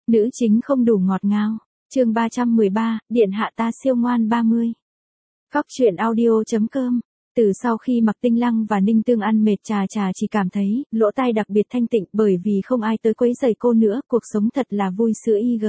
Nữ chính không đủ ngọt ngào. Chương 313, điện hạ ta siêu ngoan 30. Góc truyện audio.com. Từ sau khi Mạc Tinh Lăng và Ninh Tương ăn mệt, Trà Trà chỉ cảm thấy lỗ tai đặc biệt thanh tịnh, bởi vì không ai tới quấy rầy cô nữa, cuộc sống thật là vui sữa IG.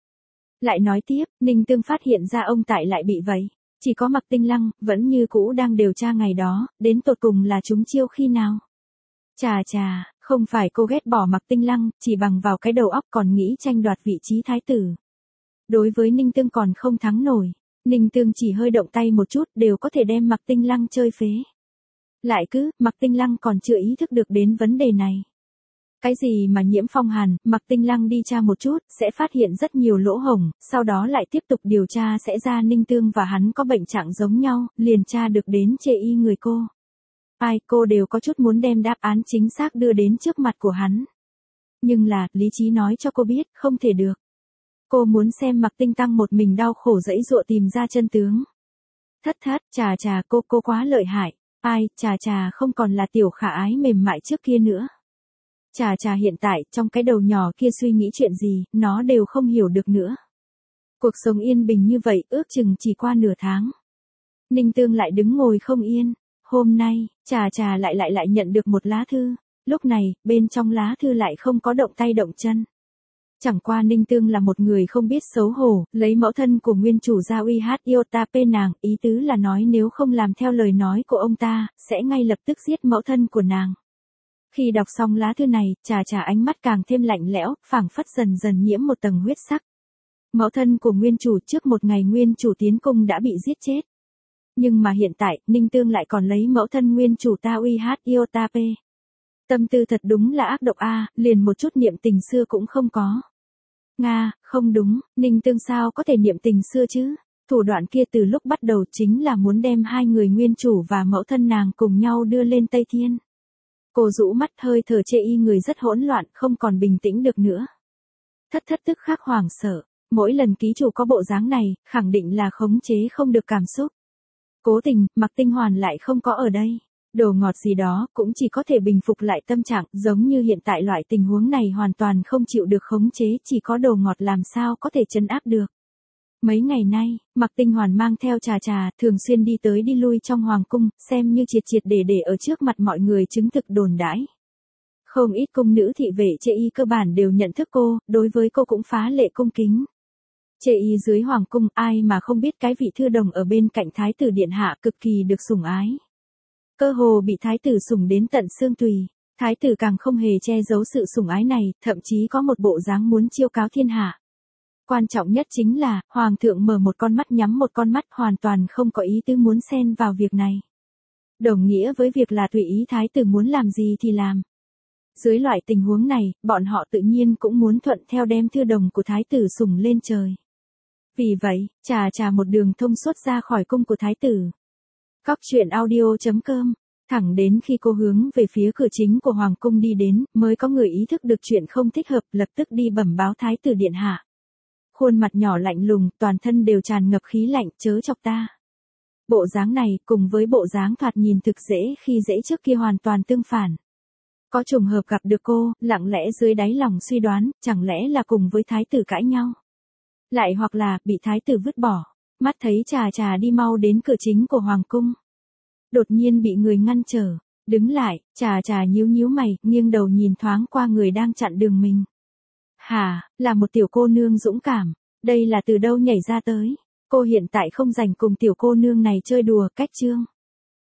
Lại nói tiếp, Ninh Tương phát hiện ra ông Tại lại bị vậy. Chỉ có Mạc Tinh Lăng vẫn như cũ đang điều tra ngày đó, đến tột cùng là trúng chiêu khi nào. Trà Trà, không phải cô ghét bỏ Mạc Tinh Lăng, chỉ bằng vào cái đầu óc còn nghĩ tranh đoạt vị trí thái tử. Đối với Ninh Tương còn không thắng nổi, Ninh Tương chỉ hơi động tay một chút đều có thể đem Mạc Tinh Lăng chơi phế. Lại cứ, Mạc Tinh Lăng còn chưa ý thức được đến vấn đề này. Cái gì mà nhiễm phong hàn, Mạc Tinh Lăng đi tra một chút, sẽ phát hiện rất nhiều lỗ hổng, sau đó lại tiếp tục điều tra sẽ ra Ninh Tương và hắn có bệnh trạng giống nhau, liền tra được đến chê y người cô. Ai cô đều có chút muốn đem đáp án chính xác đưa đến trước mặt của hắn. Nhưng là, lý trí nói cho cô biết, không thể được. Cô muốn xem Mạc Tinh Tăng một mình đau khổ dẫy dụa tìm ra chân tướng. Thất, Trà Trà cô quá lợi hại. Ai, Trà Trà không còn là tiểu khả ái mềm mại trước kia nữa. Trà Trà hiện tại, trong cái đầu nhỏ kia suy nghĩ chuyện gì, nó đều không hiểu được nữa. Cuộc sống yên bình như vậy, ước chừng chỉ qua nửa tháng. Ninh Tương lại đứng ngồi không yên. Hôm nay, Trà Trà lại nhận được một lá thư. Lúc này, bên trong lá thư lại không có động tay động chân. Chẳng qua Ninh Tương là một người không biết xấu hổ, lấy mẫu thân của nguyên chủ ra uy hát yêu ta pê nàng, ý tứ là nói nếu không làm theo lời nói của ông ta, sẽ ngay lập tức giết mẫu thân của nàng. Khi đọc xong lá thư này, Trà Trà ánh mắt càng thêm lạnh lẽo, phảng phất dần dần nhiễm một tầng huyết sắc. Mẫu thân của nguyên chủ trước một ngày nguyên chủ tiến cung đã bị giết chết. Nhưng mà hiện tại, Ninh Tương lại còn lấy mẫu thân nguyên chủ ta uy hát yêu ta pê. Tâm tư thật đúng là ác độc a, liền một chút niệm tình xưa cũng không có. Nga, không đúng, Ninh Tương sao có thể niệm tình xưa chứ? Thủ đoạn kia từ lúc bắt đầu chính là muốn đem hai người nguyên chủ và mẫu thân nàng cùng nhau đưa lên Tây Thiên. Cô rũ mắt, hơi thở chê y người rất hỗn loạn, không còn bình tĩnh được nữa. Thất tức khắc hoảng sợ, mỗi lần ký chủ có bộ dáng này, khẳng định là khống chế không được cảm xúc. Cố tình, Mạc Tinh Hoàn lại không có ở đây. Đồ ngọt gì đó cũng chỉ có thể bình phục lại tâm trạng, giống như hiện tại loại tình huống này hoàn toàn không chịu được khống chế, chỉ có đồ ngọt làm sao có thể trấn áp được. Mấy ngày nay, Mạc Tinh Hoàn mang theo Trà Trà, thường xuyên đi tới đi lui trong hoàng cung, xem như triệt để ở trước mặt mọi người chứng thực đồn đãi. Không ít cung nữ thị vệ chê y cơ bản đều nhận thức cô, đối với cô cũng phá lệ cung kính. Chê y dưới hoàng cung, ai mà không biết cái vị thư đồng ở bên cạnh thái tử điện hạ cực kỳ được sủng ái. Cơ hồ bị thái tử sủng đến tận xương tùy, thái tử càng không hề che giấu sự sủng ái này, thậm chí có một bộ dáng muốn chiêu cáo thiên hạ. Quan trọng nhất chính là, hoàng thượng mở một con mắt nhắm một con mắt, hoàn toàn không có ý tứ muốn xen vào việc này. Đồng nghĩa với việc là tùy ý thái tử muốn làm gì thì làm. Dưới loại tình huống này, bọn họ tự nhiên cũng muốn thuận theo đem thư đồng của thái tử sủng lên trời. Vì vậy, Trà Trà một đường thông suốt ra khỏi cung của thái tử. Góc truyện audio.com. Thẳng đến khi cô hướng về phía cửa chính của hoàng cung đi đến, mới có người ý thức được chuyện không thích hợp, lập tức đi bẩm báo thái tử điện hạ. Khuôn mặt nhỏ lạnh lùng, toàn thân đều tràn ngập khí lạnh, chớ chọc ta. Bộ dáng này, cùng với bộ dáng thoạt nhìn thực dễ khi dễ trước kia hoàn toàn tương phản. Có trùng hợp gặp được cô, lặng lẽ dưới đáy lòng suy đoán, chẳng lẽ là cùng với thái tử cãi nhau. Lại hoặc là, bị thái tử vứt bỏ. Mắt thấy Trà Trà đi mau đến cửa chính của hoàng cung. Đột nhiên bị người ngăn trở. Đứng lại, Trà Trà nhíu mày, nghiêng đầu nhìn thoáng qua người đang chặn đường mình. Hà, là một tiểu cô nương dũng cảm. Đây là từ đâu nhảy ra tới. Cô hiện tại không rảnh cùng tiểu cô nương này chơi đùa, cách chương.